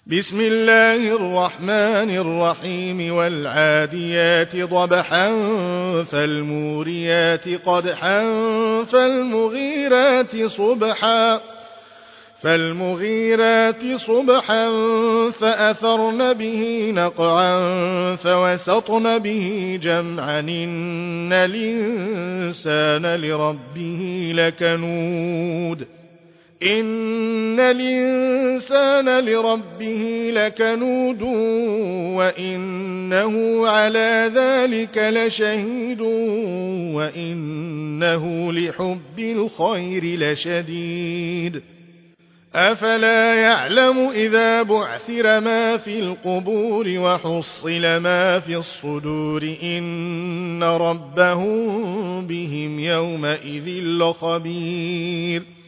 بسم الله الرحمن الرحيم والعاديات ضبحا فالموريات قدحا فالمغيرات صبحا فأثرن به نقعا فوسطن به جمعا إن الإنسان لربه لكنود وإنه على ذلك لشهيد وإنه لحب الخير لشديد أفلا يعلم إذا بعثر ما في القبور وحصل ما في الصدور إن ربهم بهم يومئذ لخبير